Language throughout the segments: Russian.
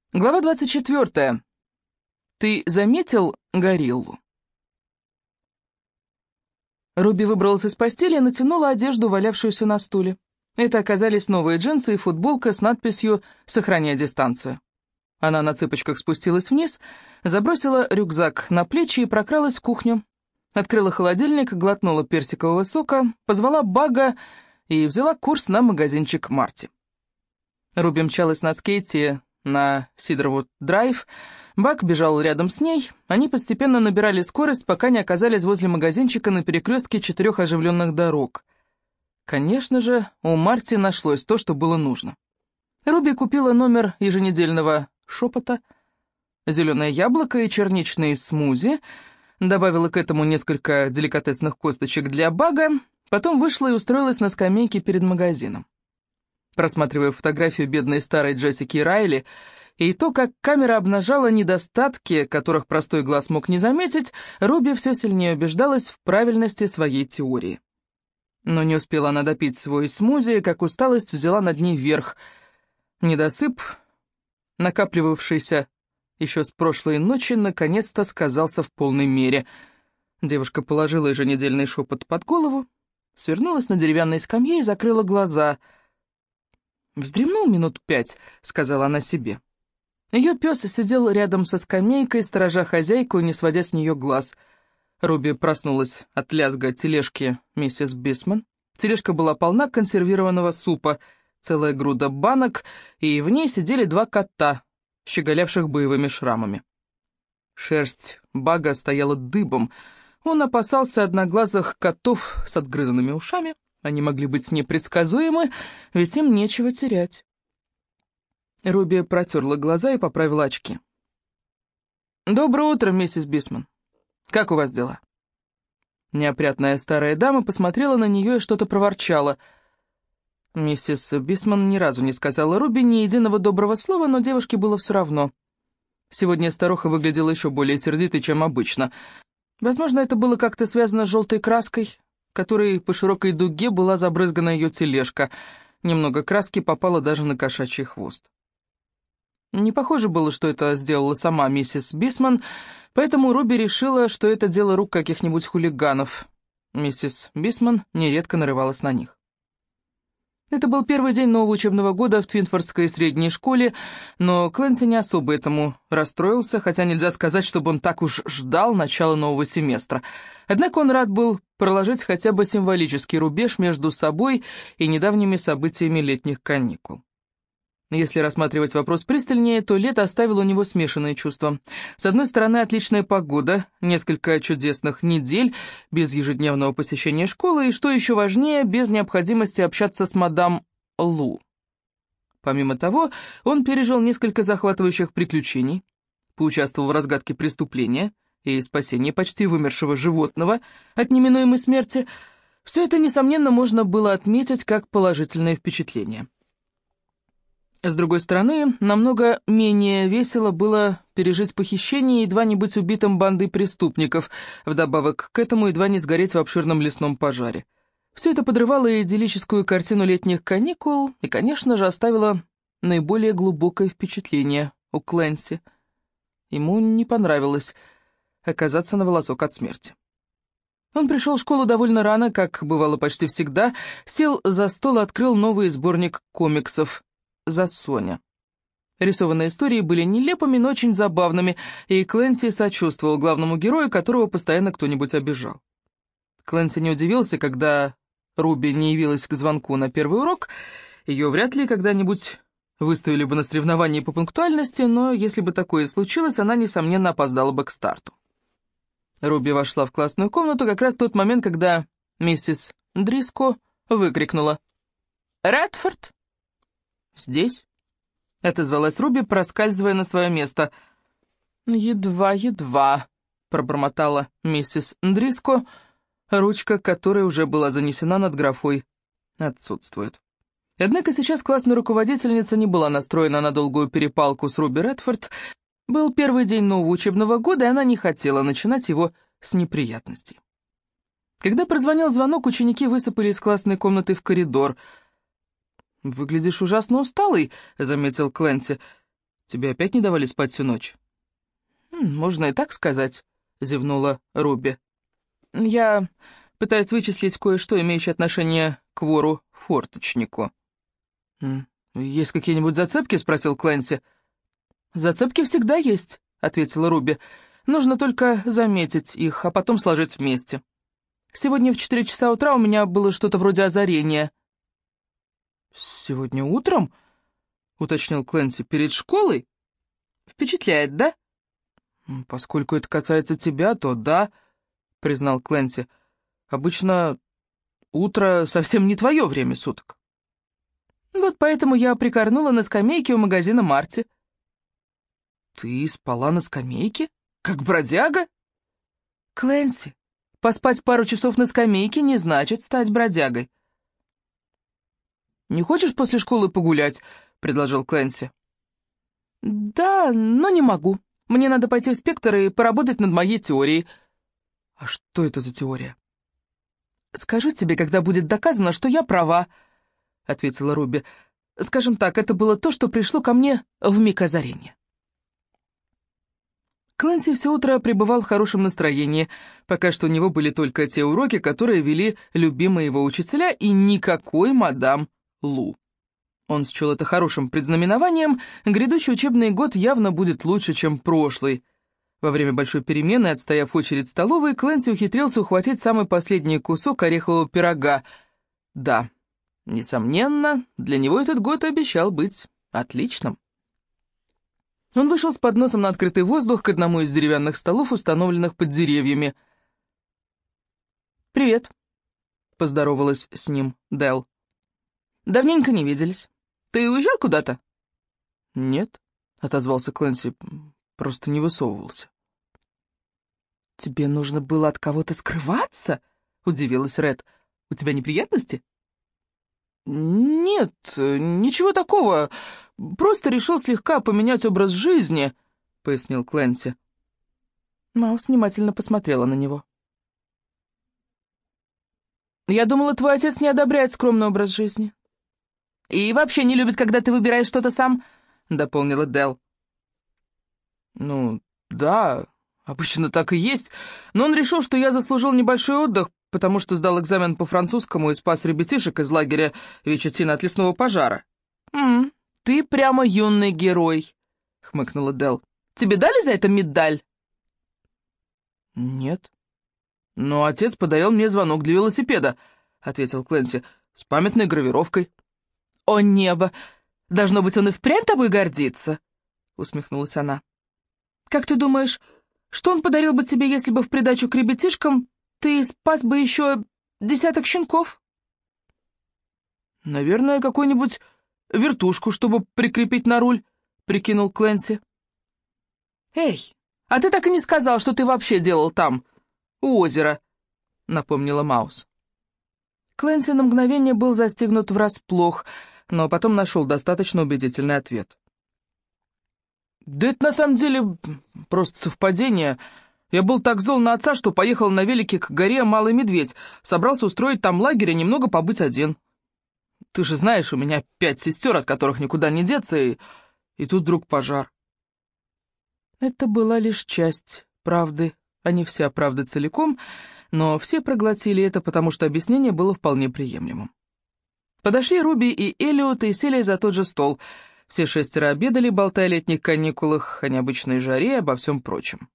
Глава 24. Ты заметил гориллу? Руби выбралась из постели и натянула одежду, валявшуюся на стуле. Это оказались новые джинсы и футболка с надписью «Сохраняй дистанцию». Она на цыпочках спустилась вниз, забросила рюкзак на плечи и прокралась в кухню. Открыла холодильник, глотнула персикового сока, позвала Бага и взяла курс на магазинчик Марти. Руби мчалась на скейте на Сидервуд-драйв. Бак бежал рядом с ней. Они постепенно набирали скорость, пока не оказались возле магазинчика на перекрестке 4 оживленных дорог. Конечно же, у Марти нашлось то, что было нужно. Руби купила номер еженедельного шепота, зеленое яблоко и черничный смузи, добавила к этому несколько деликатесных косточек для Бага, потом вышла и устроилась на скамейке перед магазином. Просматривая фотографию бедной старой Джессики Райли и то, как камера обнажала недостатки, которых простой глаз мог не заметить, Руби все сильнее убеждалась в правильности своей теории. Но не успела она допить свой смузи, как усталость взяла над ней верх. Недосып, накапливавшийся еще с прошлой ночи, наконец-то сказался в полной мере. Девушка положила еженедельный шепот под голову, свернулась на деревянной скамье и закрыла глаза. «Вздремнул минут 5», — сказала она себе. Ее пес сидел рядом со скамейкой, сторожа хозяйку, не сводя с нее глаз. Руби проснулась от лязга тележки миссис Бисман. Тележка была полна консервированного супа, целая груда банок, и в ней сидели 2 кота, щеголявших боевыми шрамами. Шерсть Бага стояла дыбом. Он опасался одноглазых котов с отгрызанными ушами. Они могли быть непредсказуемы, ведь им нечего терять. Руби протерла глаза и поправила очки. «Доброе утро, миссис Бисман. Как у вас дела?» Неопрятная старая дама посмотрела на нее и что-то проворчала. Миссис Бисман ни разу не сказала Руби ни единого доброго слова, но девушке было все равно. Сегодня старуха выглядела еще более сердитой, чем обычно. Возможно, это было как-то связано с желтой краской, которой по широкой дуге была забрызгана ее тележка. Немного краски попало даже на кошачий хвост. Не похоже было, что это сделала сама миссис Бисман, поэтому Руби решила, что это дело рук каких-нибудь хулиганов. Миссис Бисман нередко нарывалась на них. Это был первый день нового учебного года в Твинфордской средней школе, но Клэнси не особо этому расстроился, хотя нельзя сказать, чтобы он так уж ждал начала нового семестра. Однако он рад был проложить хотя бы символический рубеж между собой и недавними событиями летних каникул. Если рассматривать вопрос пристальнее, то лето оставило у него смешанные чувства. С одной стороны, отличная погода, несколько чудесных недель без ежедневного посещения школы и, что еще важнее, без необходимости общаться с мадам Лу. Помимо того, он пережил несколько захватывающих приключений, поучаствовал в разгадке преступления и спасении почти вымершего животного от неминуемой смерти. Все это, несомненно, можно было отметить как положительное впечатление. С другой стороны, намного менее весело было пережить похищение и едва не быть убитым бандой преступников, вдобавок к этому едва не сгореть в обширном лесном пожаре. Все это подрывало идиллическую картину летних каникул и, конечно же, оставило наиболее глубокое впечатление у Клэнси. Ему не понравилось оказаться на волосок от смерти. Он пришел в школу довольно рано, как бывало почти всегда, сел за стол и открыл новый сборник комиксов «За Соня». Рисованные истории были нелепыми, но очень забавными, и Клэнси сочувствовал главному герою, которого постоянно кто-нибудь обижал. Клэнси не удивился, когда Руби не явилась к звонку на первый урок. Ее вряд ли когда-нибудь выставили бы на соревновании по пунктуальности, но если бы такое и случилось, она, несомненно, опоздала бы к старту. Руби вошла в классную комнату как раз в тот момент, когда миссис Дриско выкрикнула: «Редфорд!» «Здесь?» — отозвалась Руби, проскальзывая на свое место. «Едва-едва», — пробормотала миссис Дриско, ручка которой уже была занесена над графой «Отсутствует». Однако сейчас классная руководительница не была настроена на долгую перепалку с Руби Редфорд. Был первый день нового учебного года, и она не хотела начинать его с неприятностей. Когда прозвонил звонок, ученики высыпали из классной комнаты в коридор. «Выглядишь ужасно усталый», — заметил Клэнси. Тебе опять не давали спать всю ночь?» «Можно и так сказать», — зевнула Руби. «Я пытаюсь вычислить кое-что, имеющее отношение к вору-форточнику». «Есть какие-нибудь зацепки?» — спросил Клэнси. «Зацепки всегда есть», — ответила Руби. «Нужно только заметить их, а потом сложить вместе. Сегодня в 4 часа утра у меня было что-то вроде озарения». «Сегодня утром?» — уточнил Клэнси. «Перед школой?» «Впечатляет, да?» «Поскольку это касается тебя, то да», — признал Клэнси. «Обычно утро совсем не твое время суток». «Вот поэтому я прикорнула на скамейке у магазина Марти». «Ты спала на скамейке? Как бродяга?» «Клэнси, поспать пару часов на скамейке не значит стать бродягой». «Не хочешь после школы погулять?» — предложил Клэнси. «Да, но не могу. Мне надо пойти в спектр и поработать над моей теорией». «А что это за теория?» «Скажу тебе, когда будет доказано, что я права», — ответила Руби. «Скажем так, это было то, что пришло ко мне в миг озарения». Клэнси все утро пребывал в хорошем настроении. Пока что у него были только те уроки, которые вели любимые его учителя, и никакой мадам Лу. Он счел это хорошим предзнаменованием, грядущий учебный год явно будет лучше, чем прошлый. Во время большой перемены, отстояв очередь в столовой, Клэнси ухитрился ухватить самый последний кусок орехового пирога. Да, несомненно, для него этот год обещал быть отличным. Он вышел с подносом на открытый воздух к одному из деревянных столов, установленных под деревьями. «Привет», — поздоровалась с ним Дэл. «Давненько не виделись. Ты уезжал куда-то?» «Нет», — отозвался Клэнси, — «просто не высовывался». «Тебе нужно было от кого-то скрываться?» — удивилась Ред. «У тебя неприятности?» «Нет, ничего такого. Просто решил слегка поменять образ жизни», — пояснил Клэнси. Маус внимательно посмотрела на него. «Я думала, твой отец не одобряет скромный образ жизни. И вообще не любит, когда ты выбираешь что-то сам», — дополнила Дэл. «Ну, да, обычно так и есть, но он решил, что я заслужил небольшой отдых, потому что сдал экзамен по французскому и спас ребятишек из лагеря Вечетина от лесного пожара». «Ты прямо юный герой», — хмыкнула Дэл. «Тебе дали за это медаль?» «Нет. Но отец подарил мне звонок для велосипеда», — ответил Клэнси, — «с памятной гравировкой». «О небо! Должно быть, он и впрямь тобой гордится», — усмехнулась она. «Как ты думаешь, что он подарил бы тебе, если бы в придачу к ребятишкам ты спас бы еще 10 щенков?» «Наверное, какую-нибудь вертушку, чтобы прикрепить на руль», — прикинул Клэнси. «Эй, а ты так и не сказал, что ты вообще делал там, у озера», — напомнила Маус. Клэнси на мгновение был застигнут врасплох, но потом нашел достаточно убедительный ответ. «Да это на самом деле просто совпадение. Я был так зол на отца, что поехал на велике к горе Малый Медведь, собрался устроить там лагерь и немного побыть один. Ты же знаешь, у меня 5 сестер, от которых никуда не деться, и тут вдруг пожар». Это была лишь часть правды, а не вся правда целиком, но все проглотили это, потому что объяснение было вполне приемлемым. Подошли Руби и Эллиот и сели за тот же стол. Все 6 обедали, болтая о летних каникулах, о необычной жаре и обо всем прочем.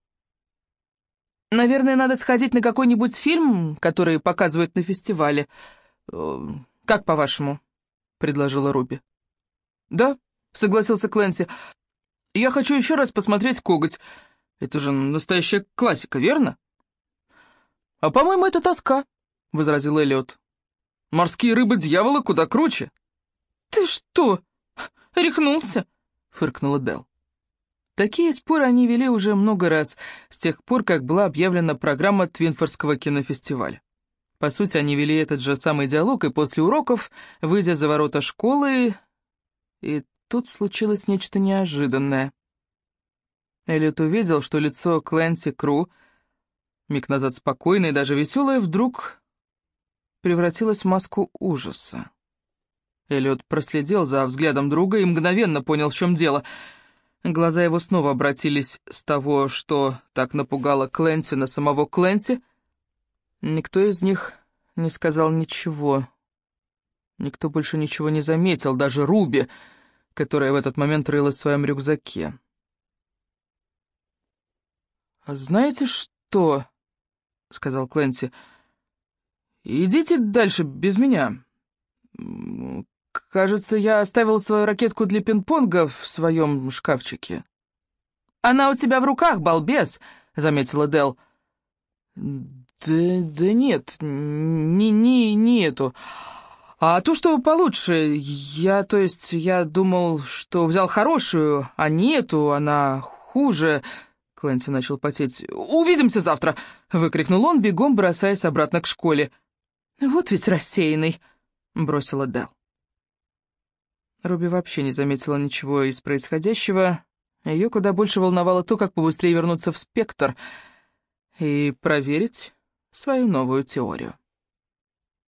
«Наверное, надо сходить на какой-нибудь фильм, который показывают на фестивале. Как по-вашему?» — предложила Руби. «Да», — согласился Клэнси. «Я хочу еще раз посмотреть «Коготь». Это же настоящая классика, верно?» «А, по-моему, это тоска», — возразил Эллиот. «Морские рыбы-дьяволы куда круче». «Ты что, рехнулся?» — фыркнула Дэл. Такие споры они вели уже много раз, с тех пор, как была объявлена программа Твинфордского кинофестиваля. По сути, они вели этот же самый диалог и после уроков, выйдя за ворота школы, и тут случилось нечто неожиданное. Эллиот увидел, что лицо Клэнси Кру, миг назад спокойное и даже веселое, вдруг превратилось в маску ужаса. Эллиот проследил за взглядом друга и мгновенно понял, в чем дело. Глаза его снова обратились с того, что так напугало Кленси, на самого Кленси. Никто из них не сказал ничего. Никто больше ничего не заметил, даже Руби, которая в этот момент рылась в своем рюкзаке. «А знаете что?» — сказал Кленси. «Идите дальше без меня. Кажется, я оставил свою ракетку для пинг-понга в своем шкафчике». «Она у тебя в руках, балбес!» — заметила Дел. «Да нет, не эту. А ту, что получше. Я думал, что взял хорошую, а не эту, она хуже». Клэнси начал потеть. «Увидимся завтра!» — выкрикнул он, бегом бросаясь обратно к школе. «Вот ведь рассеянный!» — бросила Дел. Руби вообще не заметила ничего из происходящего. Ее куда больше волновало то, как побыстрее вернуться в «Спектр» и проверить свою новую теорию.